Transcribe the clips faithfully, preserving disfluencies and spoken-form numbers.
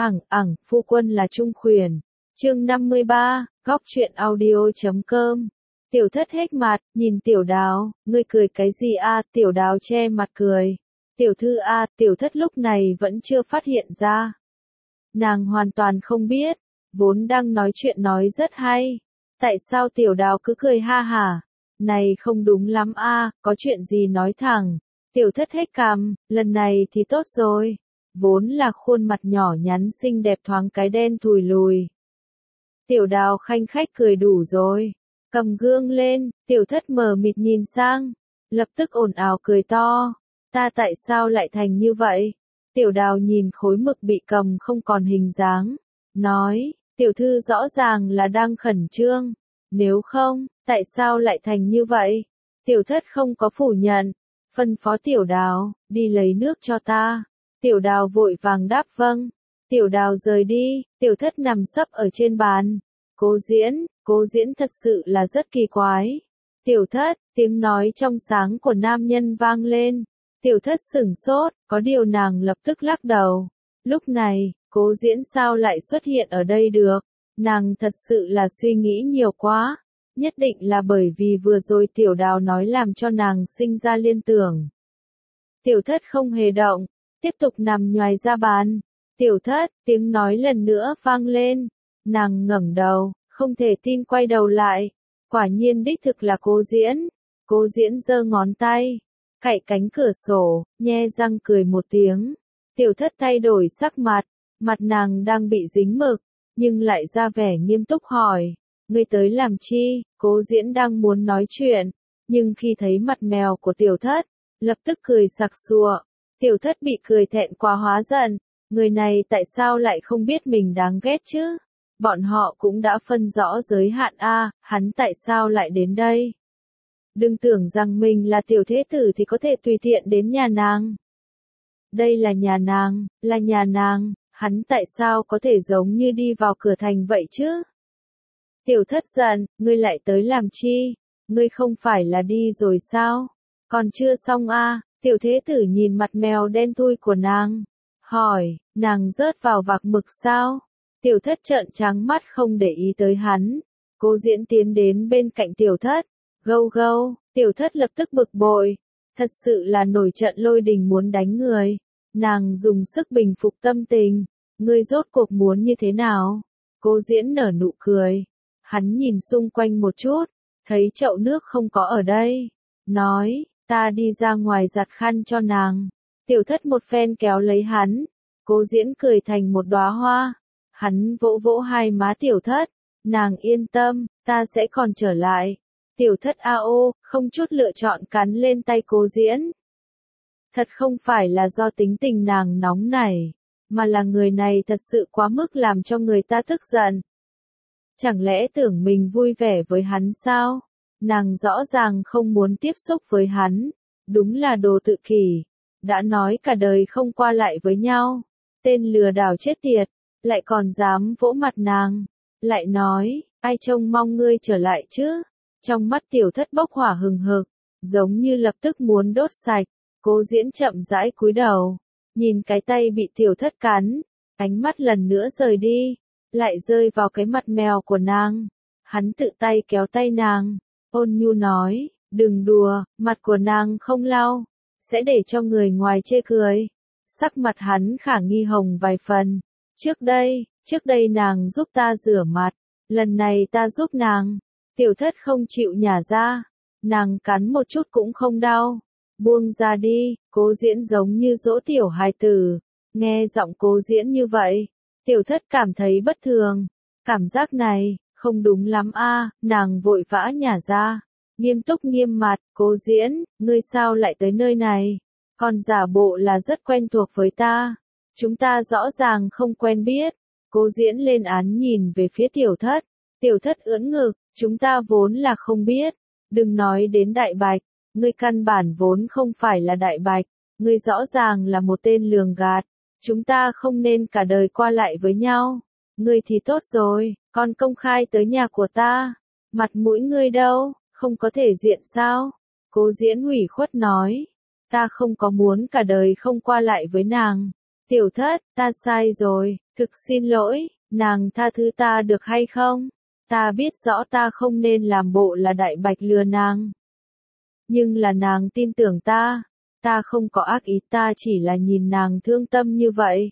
Ẳng ẳng, phu quân là Trung Khuyển. Chương năm mươi ba, góc truyện audio chấm com. Tiểu thất hết mặt, nhìn tiểu đào, ngươi cười cái gì a? Tiểu đào che mặt cười. Tiểu thư a, tiểu thất lúc này vẫn chưa phát hiện ra. Nàng hoàn toàn không biết, vốn đang nói chuyện nói rất hay. Tại sao tiểu đào cứ cười ha hả? Này không đúng lắm a, có chuyện gì nói thẳng. Tiểu thất hết cằm, lần này thì tốt rồi. Vốn là khuôn mặt nhỏ nhắn xinh đẹp thoáng cái đen thùi lùi. Tiểu đào khanh khách cười đủ rồi. Cầm gương lên, tiểu thất mờ mịt nhìn sang. Lập tức ồn ào cười to. Ta tại sao lại thành như vậy? Tiểu đào nhìn khối mực bị cầm không còn hình dáng. Nói, tiểu thư rõ ràng là đang khẩn trương. Nếu không, tại sao lại thành như vậy? Tiểu thất không có phủ nhận. Phân phó tiểu đào, đi lấy nước cho ta. Tiểu đào vội vàng đáp vâng. Tiểu đào rời đi, tiểu thất nằm sấp ở trên bàn. Cố diễn, cố diễn thật sự là rất kỳ quái. Tiểu thất, tiếng nói trong sáng của nam nhân vang lên. Tiểu thất sửng sốt, có điều nàng lập tức lắc đầu. Lúc này, cố diễn sao lại xuất hiện ở đây được? Nàng thật sự là suy nghĩ nhiều quá. Nhất định là bởi vì vừa rồi tiểu đào nói làm cho nàng sinh ra liên tưởng. Tiểu thất không hề động, tiếp tục nằm nhoài ra bàn. Tiểu thất, tiếng nói lần nữa vang lên. Nàng ngẩng đầu, không thể tin quay đầu lại. Quả nhiên đích thực là cố diễn. Cố diễn giơ ngón tay, cạy cánh cửa sổ, nhe răng cười một tiếng. Tiểu thất thay đổi sắc mặt, mặt nàng đang bị dính mực, nhưng lại ra vẻ nghiêm túc hỏi. Ngươi tới làm chi? Cố diễn đang muốn nói chuyện, nhưng khi thấy mặt mèo của tiểu thất, lập tức cười sặc sụa. Tiểu thất bị cười thẹn quá hóa giận. Người này tại sao lại không biết mình đáng ghét chứ? Bọn họ cũng đã phân rõ giới hạn a, hắn tại sao lại đến đây? Đừng tưởng rằng mình là tiểu thế tử thì có thể tùy tiện đến nhà nàng. Đây là nhà nàng, là nhà nàng, hắn tại sao có thể giống như đi vào cửa thành vậy chứ? Tiểu thất giận, ngươi lại tới làm chi? Ngươi không phải là đi rồi sao? Còn chưa xong a? Tiểu thế tử nhìn mặt mèo đen thui của nàng. Hỏi, nàng rớt vào vạc mực sao? Tiểu thất trợn trắng mắt không để ý tới hắn. Cố diễn tiến đến bên cạnh tiểu thất. Gâu gâu, tiểu thất lập tức bực bội. Thật sự là nổi trận lôi đình muốn đánh người. Nàng dùng sức bình phục tâm tình. Ngươi rốt cuộc muốn như thế nào? Cố diễn nở nụ cười. Hắn nhìn xung quanh một chút. Thấy chậu nước không có ở đây. Nói, ta đi ra ngoài giặt khăn cho nàng. Tiểu thất một phen kéo lấy hắn. Cố diễn cười thành một đóa hoa. Hắn vỗ vỗ hai má tiểu thất. Nàng yên tâm, ta sẽ còn trở lại. Tiểu thất a ô, không chút lựa chọn cắn lên tay cố diễn. Thật không phải là do tính tình nàng nóng nảy, mà là người này thật sự quá mức làm cho người ta tức giận. Chẳng lẽ tưởng mình vui vẻ với hắn sao? Nàng rõ ràng không muốn tiếp xúc với hắn. Đúng là đồ tự kỷ. Đã nói cả đời không qua lại với nhau. Tên lừa đảo chết tiệt, lại còn dám vỗ mặt nàng. Lại nói, ai trông mong ngươi trở lại chứ? Trong mắt tiểu thất bốc hỏa hừng hực, giống như lập tức muốn đốt sạch. Cố diễn chậm rãi cúi đầu, nhìn cái tay bị tiểu thất cắn, ánh mắt lần nữa rời đi, lại rơi vào cái mặt mèo của nàng. Hắn tự tay kéo tay nàng, ôn nhu nói, đừng đùa, mặt của nàng không lau, sẽ để cho người ngoài chê cười. Sắc mặt hắn khả nghi hồng vài phần. Trước đây, trước đây nàng giúp ta rửa mặt, lần này ta giúp nàng. Tiểu thất không chịu nhả ra, nàng cắn một chút cũng không đau. Buông ra đi, cố diễn giống như dỗ tiểu hài tử. Nghe giọng cố diễn như vậy, tiểu thất cảm thấy bất thường. Cảm giác này, không đúng lắm a. Nàng vội vã nhả ra, nghiêm túc nghiêm mặt, cố diễn, ngươi sao lại tới nơi này? Còn giả bộ là rất quen thuộc với ta. Chúng ta rõ ràng không quen biết. Cố diễn lên án nhìn về phía tiểu thất. Tiểu thất ưỡn ngực, chúng ta vốn là không biết. Đừng nói đến đại bạch. Ngươi căn bản vốn không phải là đại bạch. Ngươi rõ ràng là một tên lường gạt. Chúng ta không nên cả đời qua lại với nhau. Ngươi thì tốt rồi, còn công khai tới nhà của ta. Mặt mũi ngươi đâu, không có thể diện sao? Cố diễn ủy khuất nói. Ta không có muốn cả đời không qua lại với nàng. Tiểu thất, ta sai rồi, thực xin lỗi, nàng tha thứ ta được hay không? Ta biết rõ ta không nên làm bộ là đại bạch lừa nàng. Nhưng là nàng tin tưởng ta, ta không có ác ý, ta chỉ là nhìn nàng thương tâm như vậy.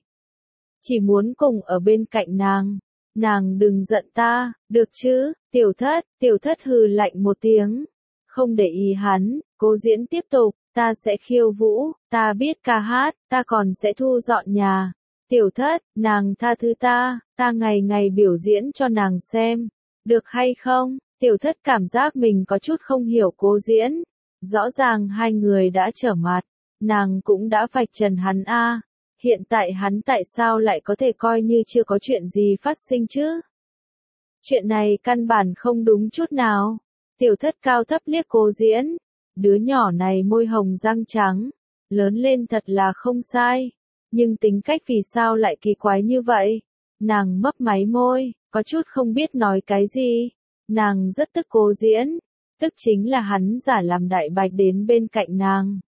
Chỉ muốn cùng ở bên cạnh nàng, nàng đừng giận ta, được chứ? Tiểu thất, tiểu thất hừ lạnh một tiếng, không để ý hắn, Cố Diễn tiếp tục, ta sẽ khiêu vũ, ta biết ca hát, ta còn sẽ thu dọn nhà. Tiểu thất, nàng tha thứ ta, ta ngày ngày biểu diễn cho nàng xem, được hay không? Tiểu thất cảm giác mình có chút không hiểu Cố Diễn. Rõ ràng hai người đã trở mặt, nàng cũng đã vạch trần hắn a. Hiện tại hắn tại sao lại có thể coi như chưa có chuyện gì phát sinh chứ? Chuyện này căn bản không đúng chút nào. Tiểu thất cao thấp liếc Cố Diễn. Đứa nhỏ này môi hồng răng trắng, lớn lên thật là không sai. Nhưng tính cách vì sao lại kỳ quái như vậy? Nàng mấp máy môi, có chút không biết nói cái gì. Nàng rất tức Cố Diễn, tức chính là hắn giả làm đại bạch đến bên cạnh nàng.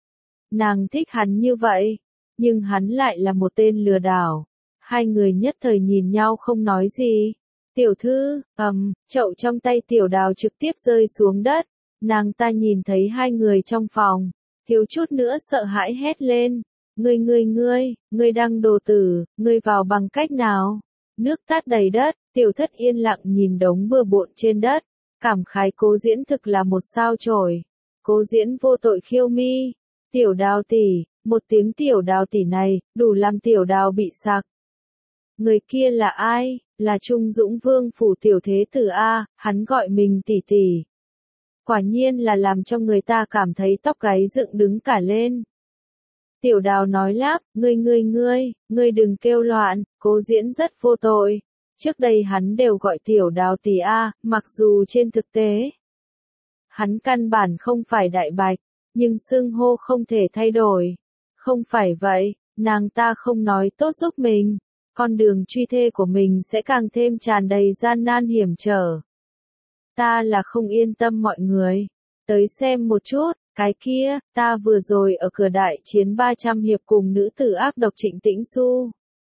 Nàng thích hắn như vậy, nhưng hắn lại là một tên lừa đảo. Hai người nhất thời nhìn nhau không nói gì. Tiểu thư, ầm, chậu trong tay Tiểu Đào trực tiếp rơi xuống đất. Nàng ta nhìn thấy hai người trong phòng, thiếu chút nữa sợ hãi hét lên. Ngươi ngươi ngươi, ngươi đang đồ tử, ngươi vào bằng cách nào? Nước tát đầy đất, Tiểu thất yên lặng nhìn đống bừa bộn trên đất. Cảm khái Cố Diễn thực là một sao chổi. Cố Diễn vô tội khiêu mi. Tiểu Đào tỷ, một tiếng Tiểu Đào tỷ này, đủ làm Tiểu Đào bị sặc. Người kia là ai? Là Trung Dũng Vương phủ tiểu thế tử a, hắn gọi mình tỷ tỷ. Quả nhiên là làm cho người ta cảm thấy tóc gáy dựng đứng cả lên. Tiểu Đào nói lắp, ngươi ngươi ngươi, ngươi đừng kêu loạn, Cố Diễn rất vô tội. Trước đây hắn đều gọi Tiểu Đào tỷ a, mặc dù trên thực tế hắn căn bản không phải đại bạch, nhưng xưng hô không thể thay đổi. Không phải vậy, nàng ta không nói tốt giúp mình, con đường truy thê của mình sẽ càng thêm tràn đầy gian nan hiểm trở. Ta là không yên tâm mọi người. Tới xem một chút, cái kia, ta vừa rồi ở cửa đại chiến ba trăm hiệp cùng nữ tử ác độc Trịnh Tĩnh Xu.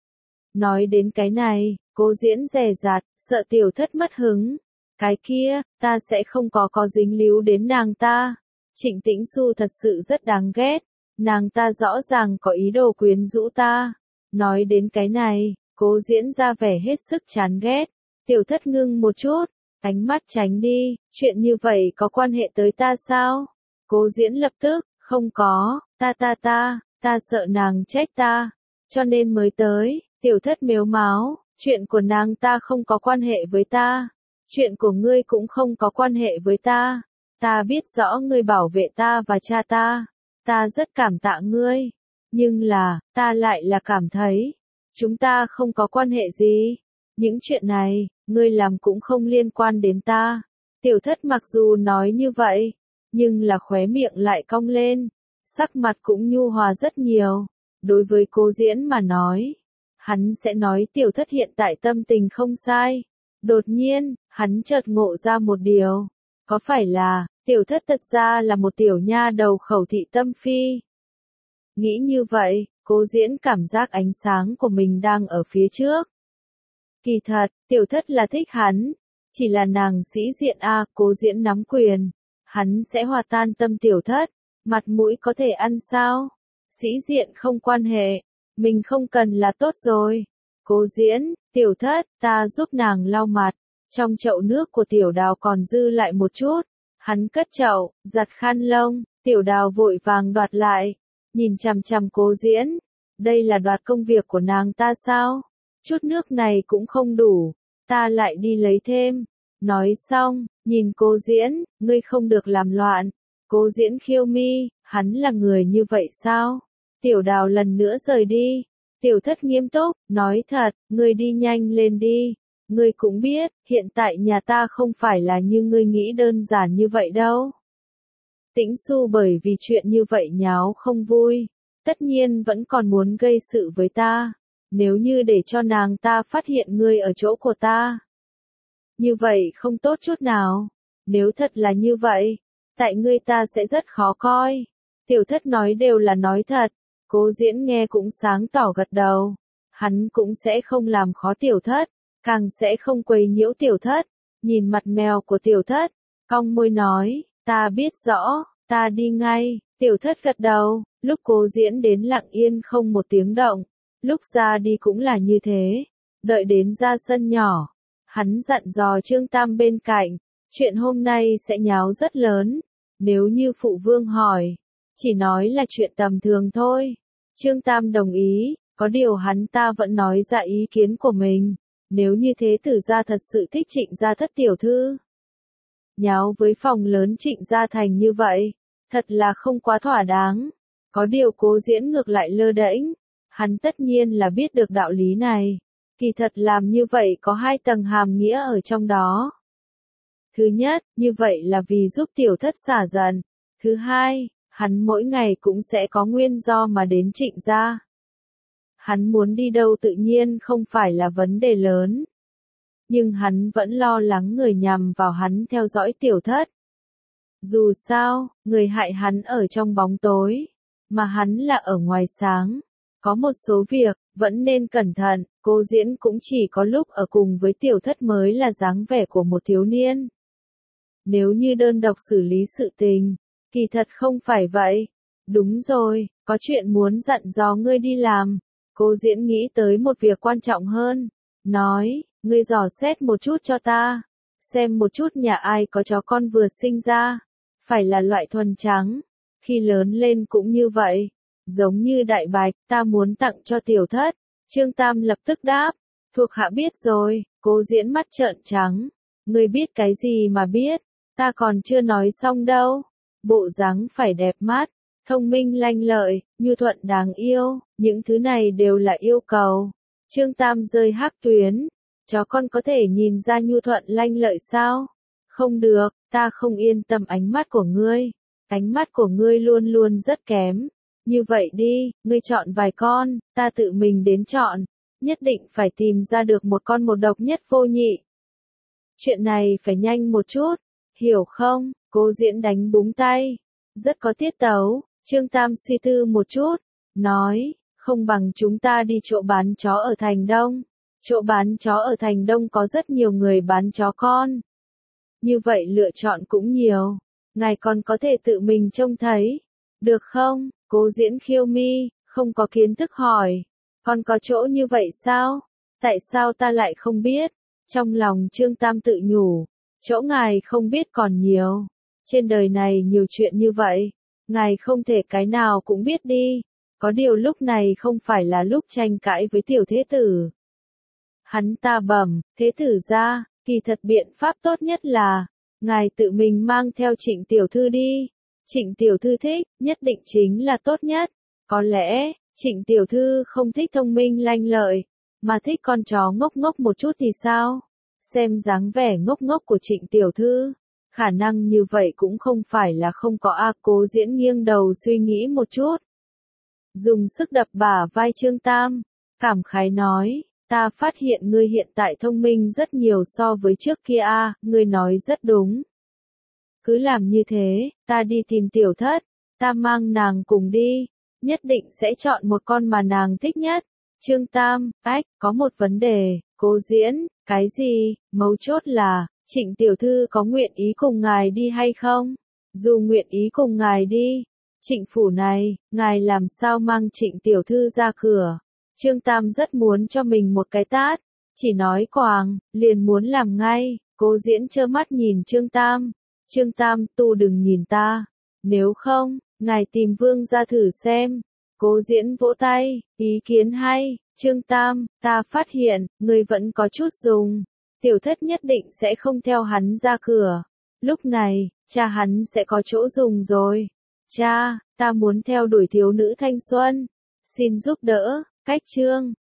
Nói đến cái này, Cố Diễn dè dặt, sợ tiểu thất mất hứng. Cái kia, ta sẽ không có có dính líu đến nàng ta. Trịnh Tĩnh Xu thật sự rất đáng ghét. Nàng ta rõ ràng có ý đồ quyến rũ ta. Nói đến cái này, Cố Diễn ra vẻ hết sức chán ghét. Tiểu thất ngưng một chút, ánh mắt tránh đi, chuyện như vậy có quan hệ tới ta sao? Cố Diễn lập tức, không có, ta ta ta, ta sợ nàng trách ta, cho nên mới tới. Tiểu thất mếu máo, chuyện của nàng ta không có quan hệ với ta, chuyện của ngươi cũng không có quan hệ với ta. Ta biết rõ ngươi bảo vệ ta và cha ta, ta rất cảm tạ ngươi, nhưng là, ta lại là cảm thấy, chúng ta không có quan hệ gì. Những chuyện này, ngươi làm cũng không liên quan đến ta. Tiểu thất mặc dù nói như vậy, nhưng là khóe miệng lại cong lên, sắc mặt cũng nhu hòa rất nhiều. Đối với Cố Diễn mà nói, hắn sẽ nói tiểu thất hiện tại tâm tình không sai. Đột nhiên, hắn chợt ngộ ra một điều. Có phải là, tiểu thất thật ra là một tiểu nha đầu khẩu thị tâm phi? Nghĩ như vậy, Cố Diễn cảm giác ánh sáng của mình đang ở phía trước. Kỳ thật, tiểu thất là thích hắn, chỉ là nàng sĩ diện a, Cố Diễn nắm quyền, hắn sẽ hòa tan tâm tiểu thất, mặt mũi có thể ăn sao? Sĩ diện không quan hệ, mình không cần là tốt rồi. Cố Diễn, tiểu thất, ta giúp nàng lau mặt, trong chậu nước của Tiểu Đào còn dư lại một chút, hắn cất chậu, giặt khăn lông, Tiểu Đào vội vàng đoạt lại, nhìn chằm chằm Cố Diễn, đây là đoạt công việc của nàng ta sao? Chút nước này cũng không đủ, ta lại đi lấy thêm. Nói xong, nhìn Cố Diễn, ngươi không được làm loạn. Cố Diễn khiêu mi, hắn là người như vậy sao? Tiểu Đào lần nữa rời đi. Tiểu thất nghiêm túc, nói thật, ngươi đi nhanh lên đi. Ngươi cũng biết, hiện tại nhà ta không phải là như ngươi nghĩ đơn giản như vậy đâu. Tĩnh Xu bởi vì chuyện như vậy nháo không vui, tất nhiên vẫn còn muốn gây sự với ta. Nếu như để cho nàng ta phát hiện ngươi ở chỗ của ta, như vậy không tốt chút nào. Nếu thật là như vậy, tại ngươi ta sẽ rất khó coi. Tiểu thất nói đều là nói thật. Cố Diễn nghe cũng sáng tỏ gật đầu. Hắn cũng sẽ không làm khó tiểu thất, càng sẽ không quấy nhiễu tiểu thất. Nhìn mặt mèo của tiểu thất, cong môi nói, ta biết rõ, ta đi ngay. Tiểu thất gật đầu, lúc Cố Diễn đến lặng yên không một tiếng động. Lúc ra đi cũng là như thế. Đợi đến ra sân nhỏ, hắn dặn dò Trương Tam bên cạnh, chuyện hôm nay sẽ nháo rất lớn. Nếu như phụ vương hỏi, chỉ nói là chuyện tầm thường thôi. Trương Tam đồng ý, có điều hắn ta vẫn nói ra ý kiến của mình. Nếu như thế tử gia thật sự thích Trịnh gia thất tiểu thư, nháo với phòng lớn Trịnh gia thành như vậy, thật là không quá thỏa đáng. Có điều Cố Diễn ngược lại lơ đễnh, hắn tất nhiên là biết được đạo lý này. Kỳ thật làm như vậy có hai tầng hàm nghĩa ở trong đó. Thứ nhất, như vậy là vì giúp tiểu thất xả giận. Thứ hai, hắn mỗi ngày cũng sẽ có nguyên do mà đến Trịnh gia. Hắn muốn đi đâu tự nhiên không phải là vấn đề lớn. Nhưng hắn vẫn lo lắng người nhằm vào hắn theo dõi tiểu thất. Dù sao, người hại hắn ở trong bóng tối, mà hắn là ở ngoài sáng. Có một số việc, vẫn nên cẩn thận. Cố Diễn cũng chỉ có lúc ở cùng với tiểu thất mới là dáng vẻ của một thiếu niên. Nếu như đơn độc xử lý sự tình, kỳ thật không phải vậy. Đúng rồi, có chuyện muốn dặn dò ngươi đi làm. Cố Diễn nghĩ tới một việc quan trọng hơn. Nói, ngươi dò xét một chút cho ta. Xem một chút nhà ai có chó con vừa sinh ra. Phải là loại thuần trắng. Khi lớn lên cũng như vậy. Giống như đại bạch, ta muốn tặng cho tiểu thất. Trương Tam lập tức đáp. Thuộc hạ biết rồi. Cố Diễn mắt trợn trắng. Ngươi biết cái gì mà biết. Ta còn chưa nói xong đâu. Bộ dáng phải đẹp mắt, thông minh lanh lợi, nhu thuận đáng yêu, những thứ này đều là yêu cầu. Trương Tam rơi hắc tuyến, chó con có thể nhìn ra nhu thuận lanh lợi sao? Không được, ta không yên tâm ánh mắt của ngươi. Ánh mắt của ngươi luôn luôn rất kém. Như vậy đi, ngươi chọn vài con, ta tự mình đến chọn. Nhất định phải tìm ra được một con một độc nhất vô nhị. Chuyện này phải nhanh một chút, hiểu không? Cố Diễn đánh búng tay. Rất có tiết tấu. Trương Tam suy tư một chút. Nói, không bằng chúng ta đi chỗ bán chó ở thành Đông. Chỗ bán chó ở thành Đông có rất nhiều người bán chó con. Như vậy lựa chọn cũng nhiều. Ngài còn có thể tự mình trông thấy. Được không? Cố Diễn khiêu mi, không có kiến thức hỏi. Còn có chỗ như vậy sao? Tại sao ta lại không biết? Trong lòng Trương Tam tự nhủ. Chỗ ngài không biết còn nhiều. Trên đời này nhiều chuyện như vậy. Ngài không thể cái nào cũng biết đi. Có điều lúc này không phải là lúc tranh cãi với tiểu thế tử. Hắn ta bẩm, thế tử ra, kỳ thật biện pháp tốt nhất là, ngài tự mình mang theo Trịnh tiểu thư đi. Trịnh tiểu thư thích, nhất định chính là tốt nhất. Có lẽ, Trịnh tiểu thư không thích thông minh lanh lợi, mà thích con chó ngốc ngốc một chút thì sao? Xem dáng vẻ ngốc ngốc của Trịnh tiểu thư, khả năng như vậy cũng không phải là không có. A Cố Diễn nghiêng đầu suy nghĩ một chút. Dùng sức đập bả vai Trương Tam, cảm khái nói, ta phát hiện ngươi hiện tại thông minh rất nhiều so với trước kia. A, ngươi nói rất đúng. Cứ làm như thế, ta đi tìm tiểu thất, ta mang nàng cùng đi, nhất định sẽ chọn một con mà nàng thích nhất. Trương Tam, ách, có một vấn đề. Cố Diễn, cái gì? Mấu chốt là, Trịnh tiểu thư có nguyện ý cùng ngài đi hay không? Dù nguyện ý cùng ngài đi, Trịnh phủ này, ngài làm sao mang Trịnh tiểu thư ra cửa? Trương Tam rất muốn cho mình một cái tát, chỉ nói quàng, liền muốn làm ngay. Cố Diễn trơ mắt nhìn Trương Tam. Trương Tam, tu đừng nhìn ta. Nếu không, ngài tìm vương ra thử xem. Cố Diễn vỗ tay, ý kiến hay. Trương Tam, ta phát hiện, ngươi vẫn có chút dùng. Tiểu thất nhất định sẽ không theo hắn ra cửa. Lúc này, cha hắn sẽ có chỗ dùng rồi. Cha, ta muốn theo đuổi thiếu nữ thanh xuân. Xin giúp đỡ. Cách chương